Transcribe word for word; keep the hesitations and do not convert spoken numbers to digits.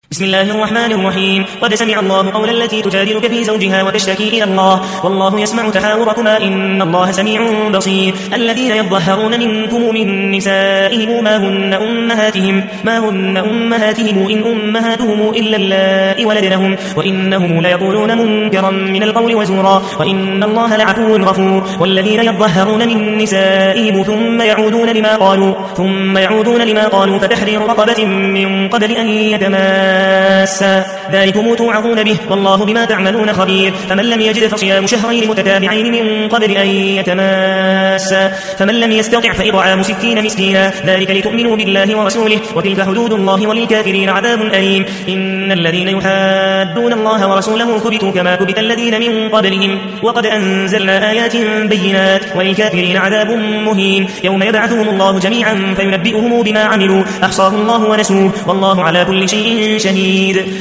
بسم الله الرحمن الرحيم. قد سمع الله قول التي تجادلك في زوجها وتشتكي إلى الله والله يسمع تحاوركما إن الله سميع بصير. الذين يظهرون منكم من نسائهم ما هن أمهاتهم ما هن أمهاتهم إن أمهاتهم إلا اللائي ولدنهم وإنهم ليقولون منكرا من القول وزورا وإن الله لعفو غفور. والذين يظهرون من نسائهم ثم يعودون لما قالوا ثم يعودون لما قالوا فتحرير رقبة من قبل أن يتماسا ذلكم توعظون به والله بما تعملون خبير. فمن لم يجد فصيام شهرين متتابعين من قبل أن يتماسا فمن لم يستطع فإطعام ستين مسكينا ذلك لتؤمنوا بالله ورسوله وتلك حدود الله وللكافرين عذاب أليم. إن الذين يحادون الله ورسوله كبتوا كما كبت الذين من قبلهم وقد أنزلنا آيات بينات وللكافرين عذاب مهين. يوم يبعثهم الله جميعا فينبئهم بما عملوا أحصاه الله ونسوه والله على كل شيء شهيد.